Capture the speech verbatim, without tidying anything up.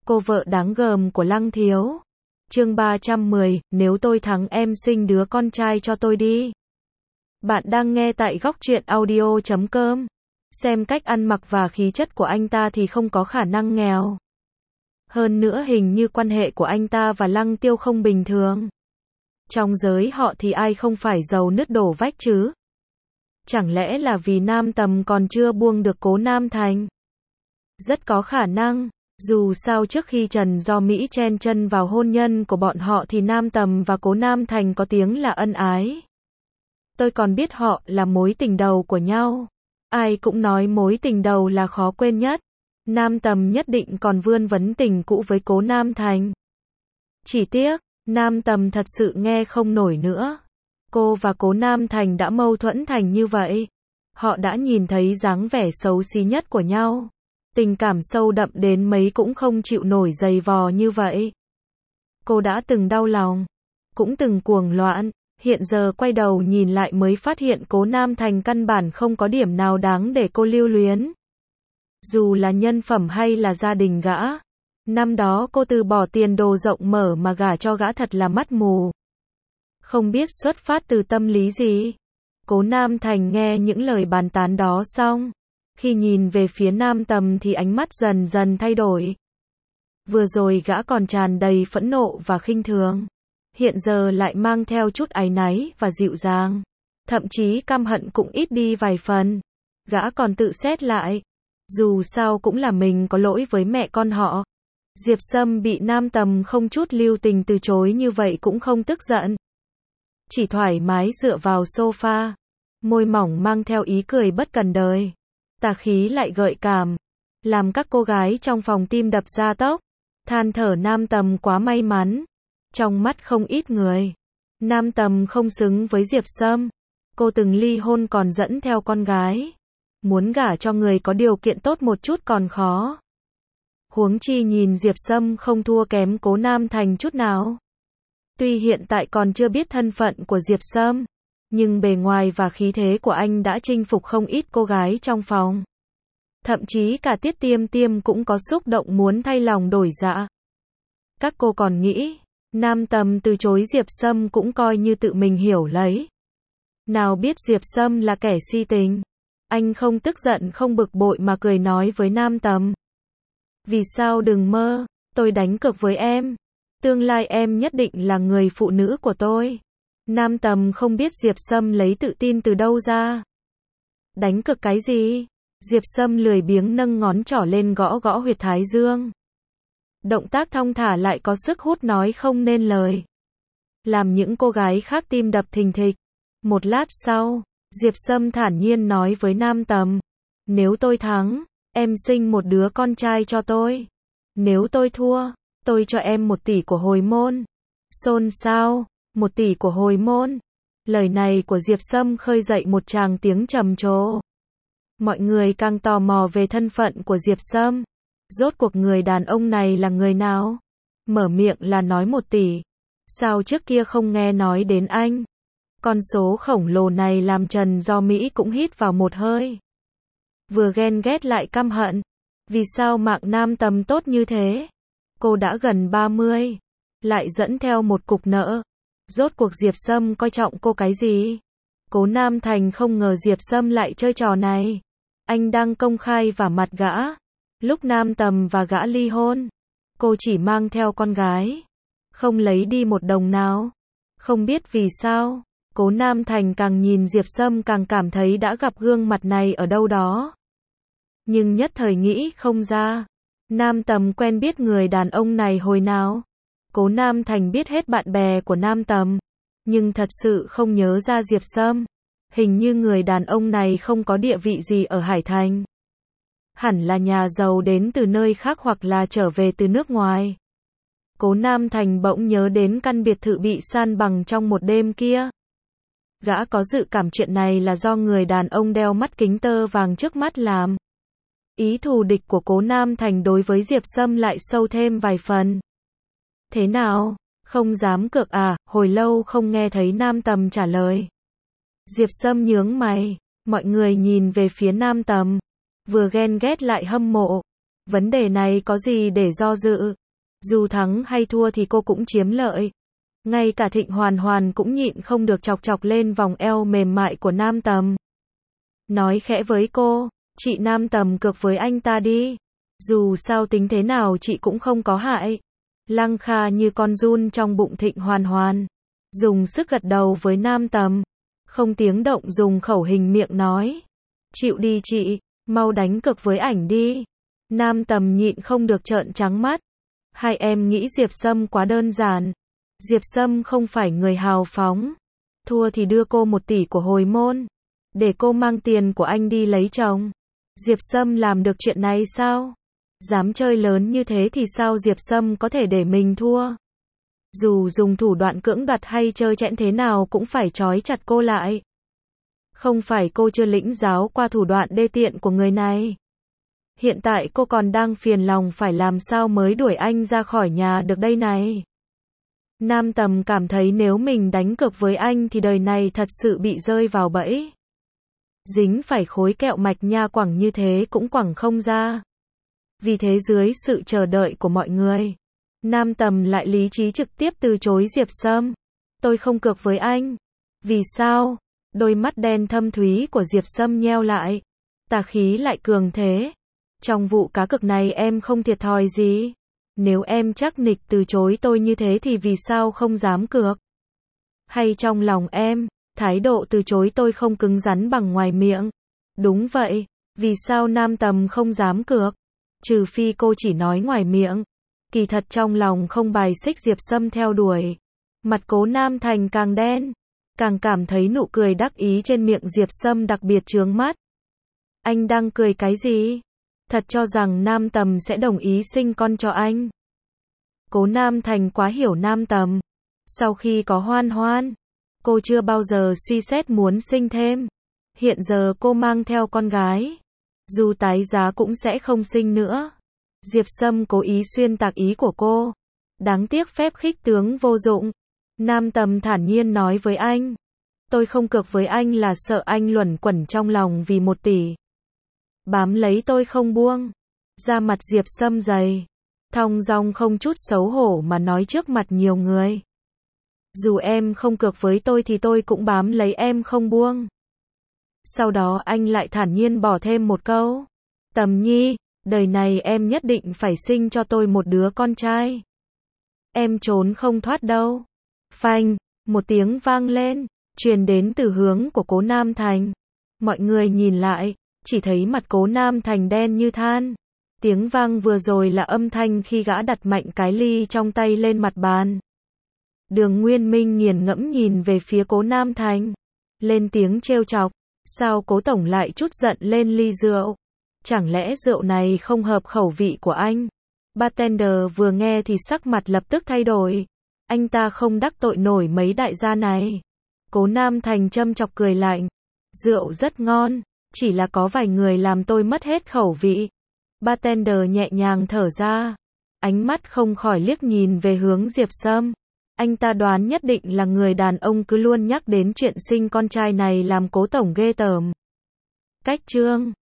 cô vợ đáng gờm của Lăng Thiếu. Chương ba trăm mười, nếu tôi thắng em sinh đứa con trai cho tôi đi. Bạn đang nghe tại góc truyện audio chấm com. Xem cách ăn mặc và khí chất của anh ta thì không có khả năng nghèo. Hơn nữa hình như quan hệ của anh ta và Lăng Tiêu không bình thường. Trong giới họ thì ai không phải giàu nứt đổ vách chứ? Chẳng lẽ là vì Nam Tầm còn chưa buông được Cố Nam Thành? Rất có khả năng. Dù sao trước khi Trần Do Mỹ chen chân vào hôn nhân của bọn họ thì Nam Tầm và Cố Nam Thành có tiếng là ân ái. Tôi còn biết họ là mối tình đầu của nhau. Ai cũng nói mối tình đầu là khó quên nhất. Nam Tầm nhất định còn vươn vấn tình cũ với Cố Nam Thành. Chỉ tiếc, Nam Tầm thật sự nghe không nổi nữa. Cô và Cố Nam Thành đã mâu thuẫn thành như vậy. Họ đã nhìn thấy dáng vẻ xấu xí nhất của nhau. Tình cảm sâu đậm đến mấy cũng không chịu nổi giày vò như vậy. Cô đã từng đau lòng, cũng từng cuồng loạn, hiện giờ quay đầu nhìn lại mới phát hiện Cố Nam Thành căn bản không có điểm nào đáng để cô lưu luyến. Dù là nhân phẩm hay là gia đình gã, năm đó cô từ bỏ tiền đồ rộng mở mà gả cho gã thật là mắt mù. Không biết xuất phát từ tâm lý gì. Cố Nam Thành nghe những lời bàn tán đó xong, khi nhìn về phía Nam Tầm thì ánh mắt dần dần thay đổi. Vừa rồi gã còn tràn đầy phẫn nộ và khinh thường. Hiện giờ lại mang theo chút áy náy và dịu dàng. Thậm chí căm hận cũng ít đi vài phần. Gã còn tự xét lại. Dù sao cũng là mình có lỗi với mẹ con họ. Diệp Sâm bị Nam Tầm không chút lưu tình từ chối như vậy cũng không tức giận. Chỉ thoải mái dựa vào sofa. Môi mỏng mang theo ý cười bất cần đời. Tà khí lại gợi cảm, làm các cô gái trong phòng tim đập ra tốc, than thở Nam Tầm quá may mắn. Trong mắt không ít người, Nam Tầm không xứng với Diệp Sâm. Cô từng ly hôn còn dẫn theo con gái. Muốn gả cho người có điều kiện tốt một chút còn khó. Huống chi nhìn Diệp Sâm không thua kém Cố Nam Thành chút nào. Tuy hiện tại còn chưa biết thân phận của Diệp Sâm, nhưng bề ngoài và khí thế của anh đã chinh phục không ít cô gái trong phòng. Thậm chí cả Tiết Tiêm Tiêm cũng có xúc động muốn thay lòng đổi dạ. Các cô còn nghĩ, Nam Tầm từ chối Diệp Sâm cũng coi như tự mình hiểu lấy. Nào biết Diệp Sâm là kẻ si tình. Anh không tức giận không bực bội mà cười nói với Nam Tầm. Vì sao đừng mơ, tôi đánh cược với em. Tương lai em nhất định là người phụ nữ của tôi. Nam Tầm không biết Diệp Sâm lấy tự tin từ đâu ra. Đánh cược cái gì? Diệp Sâm lười biếng nâng ngón trỏ lên gõ gõ huyệt thái dương. Động tác thong thả lại có sức hút nói không nên lời. Làm những cô gái khác tim đập thình thịch. Một lát sau, Diệp Sâm thản nhiên nói với Nam Tầm. Nếu tôi thắng, em sinh một đứa con trai cho tôi. Nếu tôi thua, tôi cho em một tỷ của hồi môn. Xôn xao. Một tỷ của hồi môn. Lời này của Diệp Sâm khơi dậy một tràng tiếng trầm trồ. Mọi người càng tò mò về thân phận của Diệp Sâm. Rốt cuộc người đàn ông này là người nào? Mở miệng là nói một tỷ. Sao trước kia không nghe nói đến anh? Con số khổng lồ này làm Trần Do Mỹ cũng hít vào một hơi. Vừa ghen ghét lại căm hận. Vì sao mạng Nam Tầm tốt như thế? Cô đã gần ba mươi. Lại dẫn theo một cục nợ. Rốt cuộc Diệp Sâm coi trọng cô cái gì? Cố Nam Thành không ngờ Diệp Sâm lại chơi trò này. Anh đang công khai vả mặt gã. Lúc Nam Tầm và gã ly hôn, cô chỉ mang theo con gái, không lấy đi một đồng nào. Không biết vì sao, Cố Nam Thành càng nhìn Diệp Sâm càng cảm thấy đã gặp gương mặt này ở đâu đó. Nhưng nhất thời nghĩ không ra. Nam Tầm quen biết người đàn ông này hồi nào? Cố Nam Thành biết hết bạn bè của Nam Tầm, nhưng thật sự không nhớ ra Diệp Sâm. Hình như người đàn ông này không có địa vị gì ở Hải Thành. Hẳn là nhà giàu đến từ nơi khác hoặc là trở về từ nước ngoài. Cố Nam Thành bỗng nhớ đến căn biệt thự bị san bằng trong một đêm kia. Gã có dự cảm chuyện này là do người đàn ông đeo mắt kính tơ vàng trước mắt làm. Ý thù địch của Cố Nam Thành đối với Diệp Sâm lại sâu thêm vài phần. Thế nào? Không dám cược à? Hồi lâu không nghe thấy Nam Tầm trả lời. Diệp Sâm nhướng mày. Mọi người nhìn về phía Nam Tầm. Vừa ghen ghét lại hâm mộ. Vấn đề này có gì để do dự. Dù thắng hay thua thì cô cũng chiếm lợi. Ngay cả Thịnh Hoàn Hoàn cũng nhịn không được chọc chọc lên vòng eo mềm mại của Nam Tầm. Nói khẽ với cô, chị Nam Tầm cược với anh ta đi. Dù sao tính thế nào chị cũng không có hại. Lăng Kha như con giun trong bụng Thịnh Hoàn Hoàn. Dùng sức gật đầu với Nam Tầm. Không tiếng động dùng khẩu hình miệng nói. Chịu đi chị, mau đánh cược với ảnh đi. Nam Tầm nhịn không được trợn trắng mắt. Hai em nghĩ Diệp Sâm quá đơn giản. Diệp Sâm không phải người hào phóng. Thua thì đưa cô một tỷ của hồi môn. Để cô mang tiền của anh đi lấy chồng. Diệp Sâm làm được chuyện này sao? Dám chơi lớn như thế thì sao Diệp Sâm có thể để mình thua? Dù dùng thủ đoạn cưỡng đoạt hay chơi chẽn thế nào cũng phải trói chặt cô lại. Không phải cô chưa lĩnh giáo qua thủ đoạn đê tiện của người này. Hiện tại cô còn đang phiền lòng phải làm sao mới đuổi anh ra khỏi nhà được đây này. Nam Tầm cảm thấy nếu mình đánh cược với anh thì đời này thật sự bị rơi vào bẫy. Dính phải khối kẹo mạch nha quẳng như thế cũng quẳng không ra. Vì thế dưới sự chờ đợi của mọi người, Nam Tầm lại lý trí trực tiếp từ chối Diệp Sâm. Tôi không cược với anh. Vì sao? Đôi mắt đen thâm thúy của Diệp Sâm nheo lại. Tà khí lại cường thế. Trong vụ cá cược này em không thiệt thòi gì. Nếu em chắc nịch từ chối tôi như thế thì vì sao không dám cược? Hay trong lòng em, thái độ từ chối tôi không cứng rắn bằng ngoài miệng? Đúng vậy, vì sao Nam Tầm không dám cược? Trừ phi cô chỉ nói ngoài miệng. Kỳ thật trong lòng không bài xích Diệp Sâm theo đuổi. Mặt Cố Nam Thành càng đen. Càng cảm thấy nụ cười đắc ý trên miệng Diệp Sâm đặc biệt chướng mắt. Anh đang cười cái gì? Thật cho rằng Nam Tầm sẽ đồng ý sinh con cho anh. Cố Nam Thành quá hiểu Nam Tầm. Sau khi có Hoan Hoan, cô chưa bao giờ suy xét muốn sinh thêm. Hiện giờ cô mang theo con gái. Dù tái giá cũng sẽ không sinh nữa. Diệp Sâm cố ý xuyên tạc ý của cô. Đáng tiếc phép khích tướng vô dụng. Nam Tầm thản nhiên nói với anh. Tôi không cược với anh là sợ anh luẩn quẩn trong lòng vì một tỷ. Bám lấy tôi không buông. Da mặt Diệp Sâm dày. Thong dong không chút xấu hổ mà nói trước mặt nhiều người. Dù em không cược với tôi thì tôi cũng bám lấy em không buông. Sau đó anh lại thản nhiên bỏ thêm một câu. Tầm Nhi, đời này em nhất định phải sinh cho tôi một đứa con trai. Em trốn không thoát đâu. Phanh, một tiếng vang lên, truyền đến từ hướng của Cố Nam Thành. Mọi người nhìn lại, chỉ thấy mặt Cố Nam Thành đen như than. Tiếng vang vừa rồi là âm thanh khi gã đặt mạnh cái ly trong tay lên mặt bàn. Đường Nguyên Minh nghiền ngẫm nhìn về phía Cố Nam Thành. Lên tiếng trêu chọc. Sao Cố Tổng lại chút giận lên ly rượu? Chẳng lẽ rượu này không hợp khẩu vị của anh? Bartender vừa nghe thì sắc mặt lập tức thay đổi. Anh ta không đắc tội nổi mấy đại gia này. Cố Nam Thành châm chọc cười lạnh. Rượu rất ngon, chỉ là có vài người làm tôi mất hết khẩu vị. Bartender nhẹ nhàng thở ra. Ánh mắt không khỏi liếc nhìn về hướng Diệp Sâm. Anh ta đoán nhất định là người đàn ông cứ luôn nhắc đến chuyện sinh con trai này làm Cố Tổng ghê tởm. Cách chương